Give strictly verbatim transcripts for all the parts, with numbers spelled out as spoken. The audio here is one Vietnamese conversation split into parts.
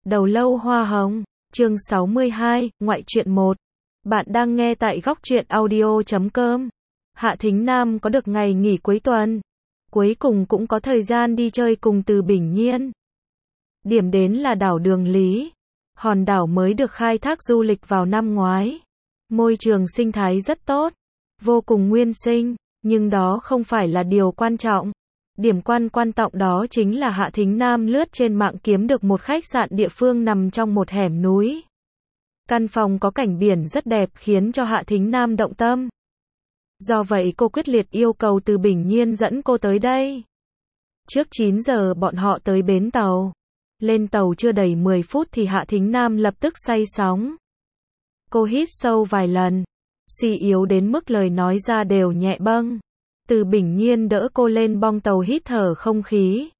Đầu lâu hoa hồng, chương sáu mươi hai, ngoại truyện một. Bạn đang nghe tại góc truyện audio chấm com. Hạ Thính Nam có được ngày nghỉ cuối tuần. Cuối cùng cũng có thời gian đi chơi cùng Từ Bình Nhiên. Điểm đến là đảo Đường Lý. Hòn đảo mới được khai thác du lịch vào năm ngoái. Môi trường sinh thái rất tốt, vô cùng nguyên sinh, nhưng đó không phải là điều quan trọng. Điểm quan quan trọng đó chính là Hạ Thính Nam lướt trên mạng kiếm được một khách sạn địa phương nằm trong một hẻm núi. Căn phòng có cảnh biển rất đẹp khiến cho Hạ Thính Nam động tâm. Do vậy cô quyết liệt yêu cầu Từ Bình Nhiên dẫn cô tới đây. Trước chín giờ bọn họ tới bến tàu. Lên tàu chưa đầy mười phút thì Hạ Thính Nam lập tức say sóng. Cô hít sâu vài lần, suy yếu đến mức lời nói ra đều nhẹ bâng. Từ Bình Nhiên đỡ cô lên bong tàu hít thở không khí.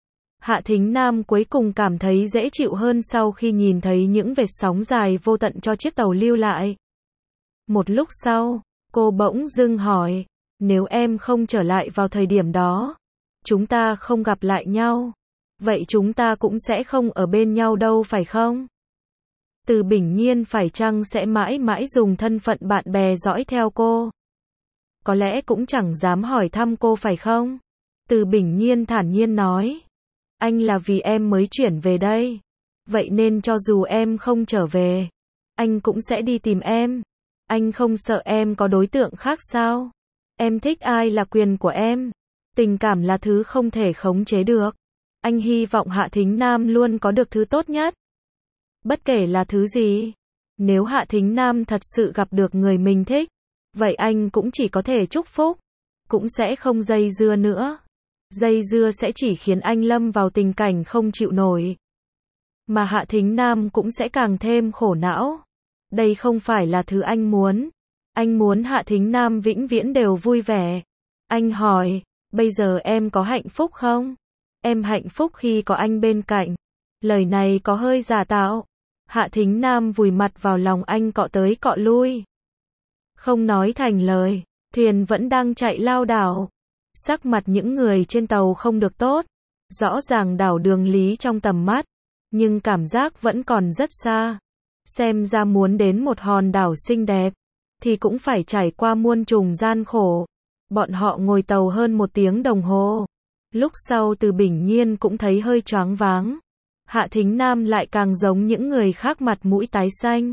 Hạ Thính Nam cuối cùng cảm thấy dễ chịu hơn sau khi nhìn thấy những vệt sóng dài vô tận cho chiếc tàu lưu lại. Một lúc sau, cô bỗng dưng hỏi, nếu em không trở lại vào thời điểm đó, chúng ta không gặp lại nhau, vậy chúng ta cũng sẽ không ở bên nhau đâu phải không? Từ Bình Nhiên phải chăng sẽ mãi mãi dùng thân phận bạn bè dõi theo cô? Có lẽ cũng chẳng dám hỏi thăm cô phải không? Từ Bình Nhiên thản nhiên nói. Anh là vì em mới chuyển về đây. Vậy nên cho dù em không trở về, anh cũng sẽ đi tìm em. Anh không sợ em có đối tượng khác sao? Em thích ai là quyền của em. Tình cảm là thứ không thể khống chế được. Anh hy vọng Hạ Thính Nam luôn có được thứ tốt nhất. Bất kể là thứ gì. Nếu Hạ Thính Nam thật sự gặp được người mình thích, vậy anh cũng chỉ có thể chúc phúc, cũng sẽ không dây dưa nữa. Dây dưa sẽ chỉ khiến anh lâm vào tình cảnh không chịu nổi. Mà Hạ Thính Nam cũng sẽ càng thêm khổ não. Đây không phải là thứ anh muốn. Anh muốn Hạ Thính Nam vĩnh viễn đều vui vẻ. Anh hỏi, bây giờ em có hạnh phúc không? Em hạnh phúc khi có anh bên cạnh. Lời này có hơi giả tạo. Hạ Thính Nam vùi mặt vào lòng anh cọ tới cọ lui. Không nói thành lời, thuyền vẫn đang chạy lao đảo. Sắc mặt những người trên tàu không được tốt. Rõ ràng đảo Đường Lý trong tầm mắt, nhưng cảm giác vẫn còn rất xa. Xem ra muốn đến một hòn đảo xinh đẹp, thì cũng phải trải qua muôn trùng gian khổ. Bọn họ ngồi tàu hơn một tiếng đồng hồ. Lúc sau Từ Bình Nhiên cũng thấy hơi choáng váng. Hạ Thính Nam lại càng giống những người khác mặt mũi tái xanh.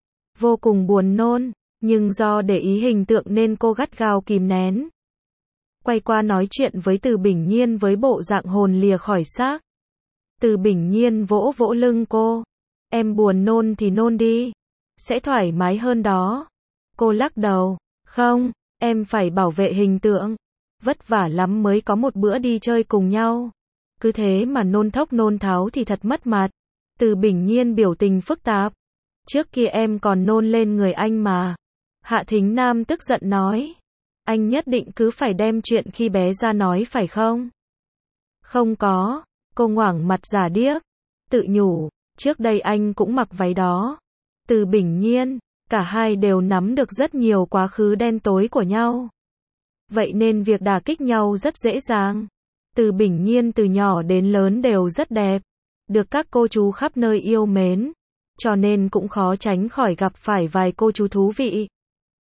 Vô cùng buồn nôn. Nhưng do để ý hình tượng nên cô gắt gao kìm nén. Quay qua nói chuyện với Từ Bình Nhiên với bộ dạng hồn lìa khỏi xác. Từ Bình Nhiên vỗ vỗ lưng cô. Em buồn nôn thì nôn đi. Sẽ thoải mái hơn đó. Cô lắc đầu. Không, em phải bảo vệ hình tượng. Vất vả lắm mới có một bữa đi chơi cùng nhau. Cứ thế mà nôn thốc nôn tháo thì thật mất mặt. Từ Bình Nhiên biểu tình phức tạp. Trước kia em còn nôn lên người anh mà. Hạ Thính Nam tức giận nói. Anh nhất định cứ phải đem chuyện khi bé ra nói phải không? Không có. Cô ngoảng mặt giả điếc. Tự nhủ, trước đây anh cũng mặc váy đó. Từ Bình Nhiên, cả hai đều nắm được rất nhiều quá khứ đen tối của nhau. Vậy nên việc đả kích nhau rất dễ dàng. Từ Bình Nhiên từ nhỏ đến lớn đều rất đẹp. Được các cô chú khắp nơi yêu mến. Cho nên cũng khó tránh khỏi gặp phải vài cô chú thú vị.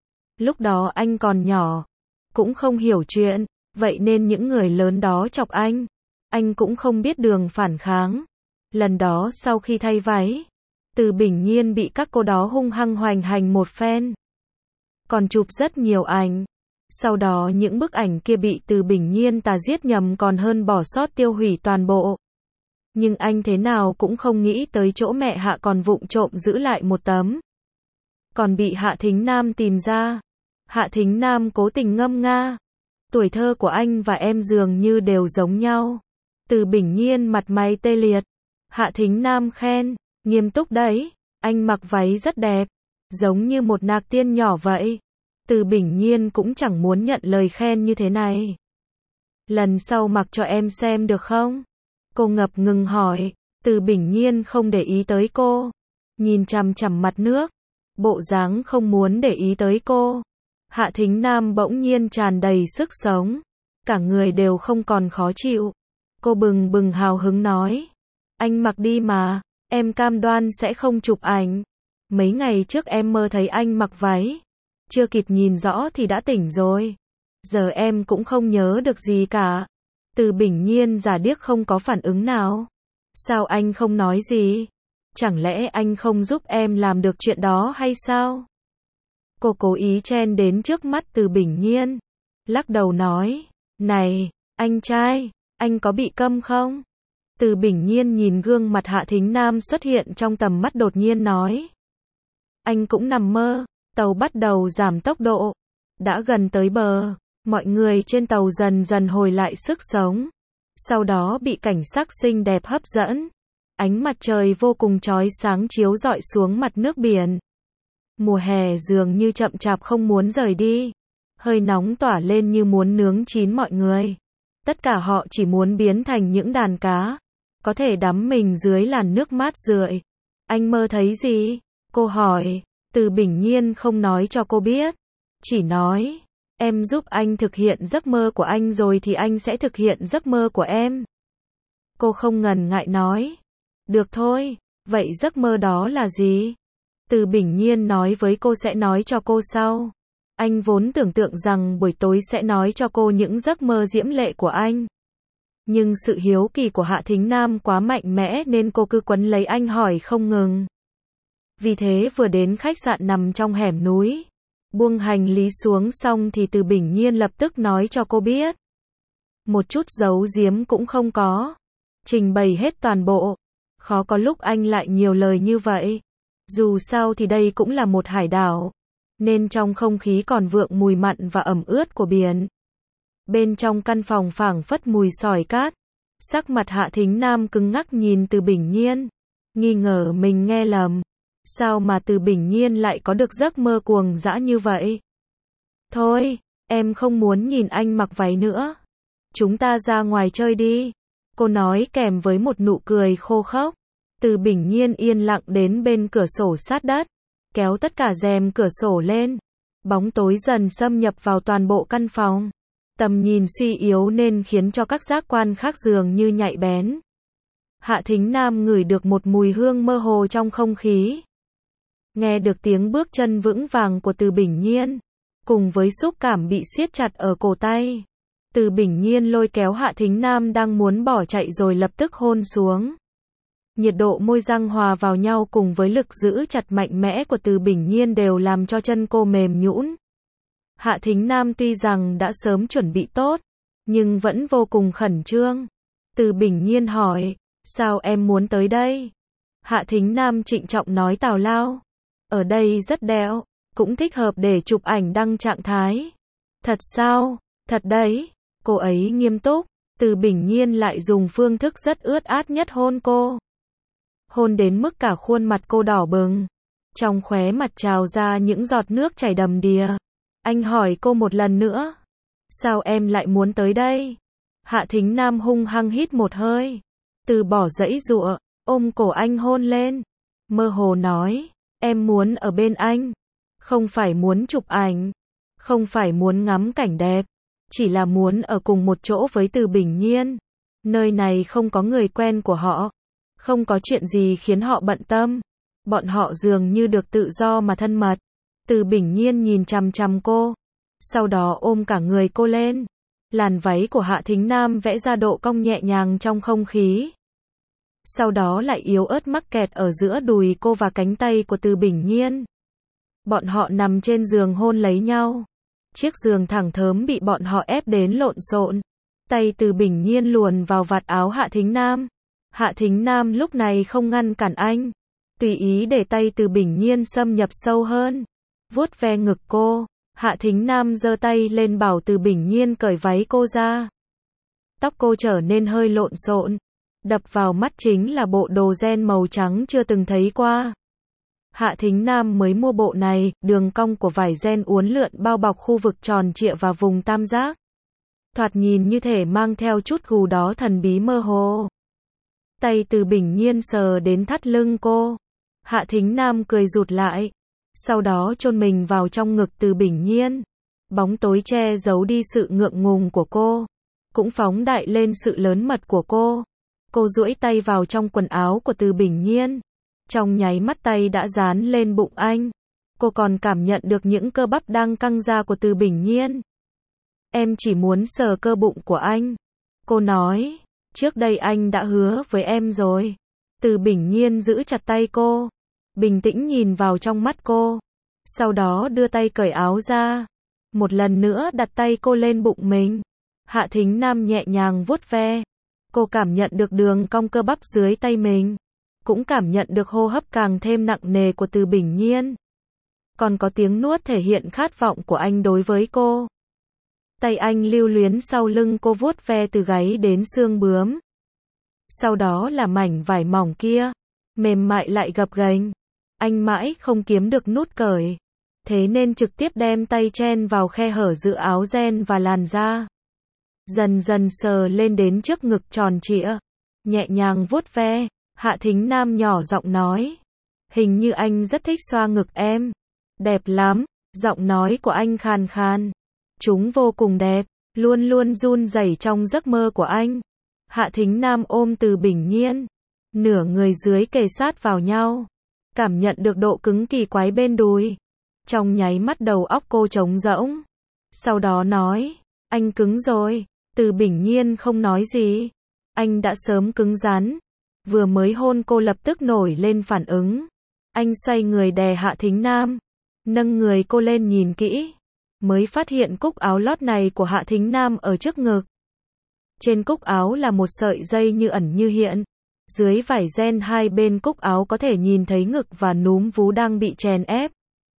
Lúc đó anh còn nhỏ, cũng không hiểu chuyện, vậy nên những người lớn đó chọc anh, anh cũng không biết đường phản kháng. Lần đó sau khi thay váy, Từ Bình Nhiên bị các cô đó hung hăng hoành hành một phen. Còn chụp rất nhiều ảnh. Sau đó những bức ảnh kia bị Từ Bình Nhiên tà giết nhầm còn hơn bỏ sót tiêu hủy toàn bộ. Nhưng anh thế nào cũng không nghĩ tới chỗ mẹ Hạ còn vụng trộm giữ lại một tấm. Còn bị Hạ Thính Nam tìm ra. Hạ Thính Nam cố tình ngâm nga. Tuổi thơ của anh và em dường như đều giống nhau. Từ Bình Nhiên mặt mày tê liệt. Hạ Thính Nam khen, nghiêm túc đấy, anh mặc váy rất đẹp, giống như một nạc tiên nhỏ vậy. Từ Bình Nhiên cũng chẳng muốn nhận lời khen như thế này. Lần sau mặc cho em xem được không? Cô ngập ngừng hỏi. Từ Bình Nhiên không để ý tới cô, nhìn chằm chằm mặt nước, bộ dáng không muốn để ý tới cô. Hạ Thính Nam bỗng nhiên tràn đầy sức sống, cả người đều không còn khó chịu. Cô bừng bừng hào hứng nói, anh mặc đi mà, Em cam đoan sẽ không chụp ảnh. Mấy ngày trước em mơ thấy anh mặc váy. Chưa kịp nhìn rõ thì đã tỉnh rồi. Giờ em cũng không nhớ được gì cả. Từ Bình Nhiên giả điếc không có phản ứng nào. Sao anh không nói gì? Chẳng lẽ anh không giúp em làm được chuyện đó hay sao? Cô cố ý chen đến trước mắt Từ Bình Nhiên. Lắc đầu nói. Này, anh trai, anh có bị câm không? Từ Bình Nhiên nhìn gương mặt Hạ Thính Nam xuất hiện trong tầm mắt đột nhiên nói. Anh cũng nằm mơ. Tàu bắt đầu giảm tốc độ. Đã gần tới bờ. Mọi người trên tàu dần dần hồi lại sức sống. Sau đó bị cảnh sắc xinh đẹp hấp dẫn. Ánh mặt trời vô cùng chói sáng chiếu rọi xuống mặt nước biển. Mùa hè dường như chậm chạp không muốn rời đi. Hơi nóng tỏa lên như muốn nướng chín mọi người. Tất cả họ chỉ muốn biến thành những đàn cá. Có thể đắm mình dưới làn nước mát rượi. Anh mơ thấy gì? Cô hỏi. Từ Bình Nhiên không nói cho cô biết. Chỉ nói. Em giúp anh thực hiện giấc mơ của anh rồi thì anh sẽ thực hiện giấc mơ của em. Cô không ngần ngại nói. Được thôi, vậy giấc mơ đó là gì? Từ Bình Nhiên nói với cô sẽ nói cho cô sau. Anh vốn tưởng tượng rằng buổi tối sẽ nói cho cô những giấc mơ diễm lệ của anh. Nhưng sự hiếu kỳ của Hạ Thính Nam quá mạnh mẽ nên cô cứ quấn lấy anh hỏi không ngừng. Vì thế vừa đến khách sạn nằm trong hẻm núi. Buông hành lý xuống xong thì Từ Bình Nhiên lập tức nói cho cô biết. Một chút giấu giếm cũng không có. Trình bày hết toàn bộ. Khó có lúc anh lại nhiều lời như vậy. Dù sao thì đây cũng là một hải đảo. Nên trong không khí còn vượng mùi mặn và ẩm ướt của biển. Bên trong căn phòng phảng phất mùi sỏi cát. Sắc mặt Hạ Thính Nam cứng ngắc nhìn Từ Bình Nhiên. Nghi ngờ mình nghe lầm. Sao mà Từ Bình Nhiên lại có được giấc mơ cuồng dã như vậy? Thôi, em không muốn nhìn anh mặc váy nữa. Chúng ta ra ngoài chơi đi. Cô nói kèm với một nụ cười khô khốc. Từ Bình Nhiên yên lặng đến bên cửa sổ sát đất. Kéo tất cả rèm cửa sổ lên. Bóng tối dần xâm nhập vào toàn bộ căn phòng. Tầm nhìn suy yếu nên khiến cho các giác quan khác dường như nhạy bén. Hạ Thính Nam ngửi được một mùi hương mơ hồ trong không khí. Nghe được tiếng bước chân vững vàng của Từ Bình Nhiên. Cùng với xúc cảm bị siết chặt ở cổ tay. Từ Bình Nhiên lôi kéo Hạ Thính Nam đang muốn bỏ chạy rồi lập tức hôn xuống. Nhiệt độ môi răng hòa vào nhau cùng với lực giữ chặt mạnh mẽ của Từ Bình Nhiên đều làm cho chân cô mềm nhũn. Hạ Thính Nam tuy rằng đã sớm chuẩn bị tốt, nhưng vẫn vô cùng khẩn trương. Từ Bình Nhiên hỏi, sao em muốn tới đây? Hạ Thính Nam trịnh trọng nói tào lao. Ở đây rất đẹp, cũng thích hợp để chụp ảnh đăng trạng thái. Thật sao? Thật đấy. Cô ấy nghiêm túc. Từ Bình Nhiên lại dùng phương thức rất ướt át nhất hôn cô. Hôn đến mức cả khuôn mặt cô đỏ bừng. Trong khóe mặt trào ra những giọt nước chảy đầm đìa. Anh hỏi cô một lần nữa. Sao em lại muốn tới đây? Hạ Thính Nam hung hăng hít một hơi. Từ bỏ giãy giụa, ôm cổ anh hôn lên. Mơ hồ nói. Em muốn ở bên anh. Không phải muốn chụp ảnh. Không phải muốn ngắm cảnh đẹp. Chỉ là muốn ở cùng một chỗ với Từ Bình Nhiên. Nơi này không có người quen của họ. Không có chuyện gì khiến họ bận tâm. Bọn họ dường như được tự do mà thân mật. Từ Bình Nhiên nhìn chằm chằm cô. Sau đó ôm cả người cô lên. Làn váy của Hạ Thính Nam vẽ ra độ cong nhẹ nhàng trong không khí. Sau đó lại yếu ớt mắc kẹt ở giữa đùi cô và cánh tay của Từ Bình Nhiên. Bọn họ nằm trên giường hôn lấy nhau. Chiếc giường thẳng thớm bị bọn họ ép đến lộn xộn. Tay Từ Bình Nhiên luồn vào vạt áo Hạ Thính Nam. Hạ Thính Nam lúc này không ngăn cản anh. Tùy ý để tay Từ Bình Nhiên xâm nhập sâu hơn. Vuốt ve ngực cô. Hạ Thính Nam giơ tay lên bảo Từ Bình Nhiên cởi váy cô ra. Tóc cô trở nên hơi lộn xộn. Đập vào mắt chính là bộ đồ ren màu trắng chưa từng thấy qua. Hạ Thính Nam mới mua bộ này, đường cong của vải ren uốn lượn bao bọc khu vực tròn trịa và vùng tam giác. Thoạt nhìn như thể mang theo chút gù đó thần bí mơ hồ. Tay Từ Bình Nhiên sờ đến thắt lưng cô. Hạ Thính Nam cười rụt lại. Sau đó chôn mình vào trong ngực Từ Bình Nhiên. Bóng tối che giấu đi sự ngượng ngùng của cô. Cũng phóng đại lên sự lớn mật của cô. Cô duỗi tay vào trong quần áo của Từ Bình Nhiên. Trong nháy mắt tay đã dán lên bụng anh. Cô còn cảm nhận được những cơ bắp đang căng ra của Từ Bình Nhiên. Em chỉ muốn sờ cơ bụng của anh. Cô nói, trước đây anh đã hứa với em rồi. Từ Bình Nhiên giữ chặt tay cô, bình tĩnh nhìn vào trong mắt cô. Sau đó đưa tay cởi áo ra. Một lần nữa đặt tay cô lên bụng mình. Hạ Thính Nam nhẹ nhàng vuốt ve. Cô cảm nhận được đường cong cơ bắp dưới tay mình. Cũng cảm nhận được hô hấp càng thêm nặng nề của Từ Bình Nhiên. Còn có tiếng nuốt thể hiện khát vọng của anh đối với cô. Tay anh lưu luyến sau lưng cô vuốt ve từ gáy đến xương bướm. Sau đó là mảnh vải mỏng kia, mềm mại lại gập ghềnh. Anh mãi không kiếm được nút cởi, thế nên trực tiếp đem tay chen vào khe hở giữa áo ren và làn da. Dần dần sờ lên đến trước ngực tròn trịa, nhẹ nhàng vuốt ve. Hạ Thính Nam nhỏ giọng nói, hình như anh rất thích xoa ngực em. Đẹp lắm, giọng nói của anh khàn khàn. Chúng vô cùng đẹp, luôn luôn run rẩy trong giấc mơ của anh. Hạ Thính Nam ôm Từ Bình Nhiên, nửa người dưới kề sát vào nhau, cảm nhận được độ cứng kỳ quái bên đùi. Trong nháy mắt đầu óc cô trống rỗng. Sau đó nói, anh cứng rồi. Từ Bình Nhiên không nói gì. Anh đã sớm cứng rắn. Vừa mới hôn cô lập tức nổi lên phản ứng. Anh xoay người đè Hạ Thính Nam, nâng người cô lên nhìn kỹ, mới phát hiện cúc áo lót này của Hạ Thính Nam ở trước ngực. Trên cúc áo là một sợi dây như ẩn như hiện. Dưới vải ren hai bên cúc áo có thể nhìn thấy ngực và núm vú đang bị chèn ép.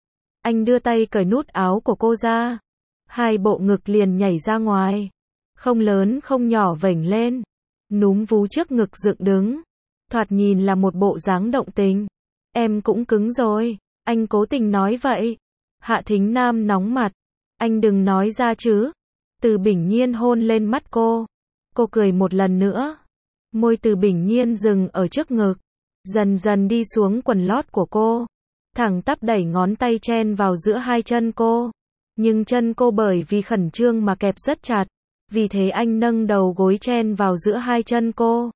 Anh đưa tay cởi nút áo của cô ra. Hai bộ ngực liền nhảy ra ngoài. Không lớn không nhỏ vểnh lên. Núm vú trước ngực dựng đứng. Thoạt nhìn là một bộ dáng động tình. Em cũng cứng rồi. Anh cố tình nói vậy. Hạ Thính Nam nóng mặt. Anh đừng nói ra chứ. Từ Bình Nhiên hôn lên mắt cô. Cô cười một lần nữa. Môi Từ Bình Nhiên dừng ở trước ngực. Dần dần đi xuống quần lót của cô. Thẳng tắp đẩy ngón tay chen vào giữa hai chân cô. Nhưng chân cô bởi vì khẩn trương mà kẹp rất chặt. Vì thế anh nâng đầu gối chen vào giữa hai chân cô.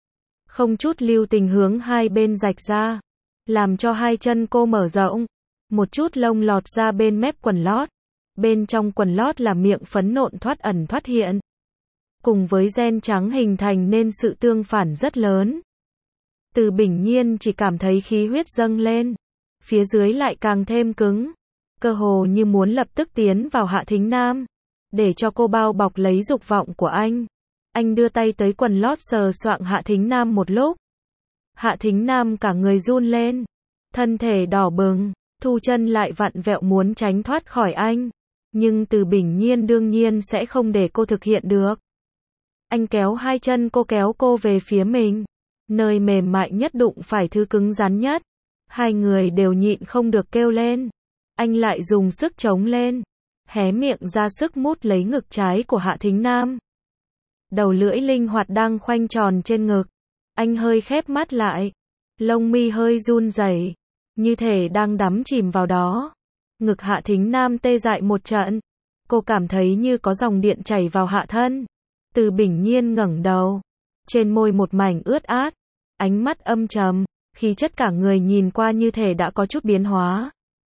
Không chút lưu tình hướng hai bên rạch ra. Làm cho hai chân cô mở rộng. Một chút lông lọt ra bên mép quần lót. Bên trong quần lót là miệng phấn nộn thoát ẩn thoát hiện. Cùng với ren trắng hình thành nên sự tương phản rất lớn. Từ Bình Nhiên chỉ cảm thấy khí huyết dâng lên. Phía dưới lại càng thêm cứng. Cơ hồ như muốn lập tức tiến vào Hạ Thính Nam. Để cho cô bao bọc lấy dục vọng của anh. Anh đưa tay tới quần lót sờ soạng Hạ Thính Nam một lúc. Hạ Thính Nam cả người run lên. Thân thể đỏ bừng. Thu chân lại vặn vẹo muốn tránh thoát khỏi anh. Nhưng Từ Bình Nhiên đương nhiên sẽ không để cô thực hiện được. Anh kéo hai chân cô kéo cô về phía mình. Nơi mềm mại nhất đụng phải thứ cứng rắn nhất. Hai người đều nhịn không được kêu lên. Anh lại dùng sức chống lên. Hé miệng ra sức mút lấy ngực trái của Hạ Thính Nam. Đầu lưỡi linh hoạt đang khoanh tròn trên ngực. Anh hơi khép mắt lại. Lông mi hơi run rẩy, như thể đang đắm chìm vào đó. Ngực Hạ Thính Nam tê dại một trận. Cô cảm thấy như có dòng điện chảy vào hạ thân. Từ Bình Nhiên ngẩng đầu. Trên môi một mảnh ướt át. Ánh mắt âm trầm. Khí chất cả người nhìn qua như thể đã có chút biến hóa.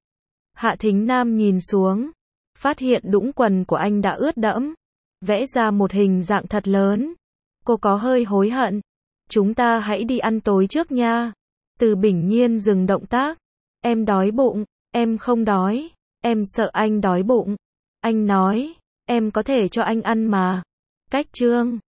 Hạ Thính Nam nhìn xuống. Phát hiện đũng quần của anh đã ướt đẫm. Vẽ ra một hình dạng thật lớn. Cô có hơi hối hận. Chúng ta hãy đi ăn tối trước nha. Từ Bình Nhiên dừng động tác. Em đói bụng. Em không đói. Em sợ anh đói bụng. Anh nói. Em có thể cho anh ăn mà. Cách chương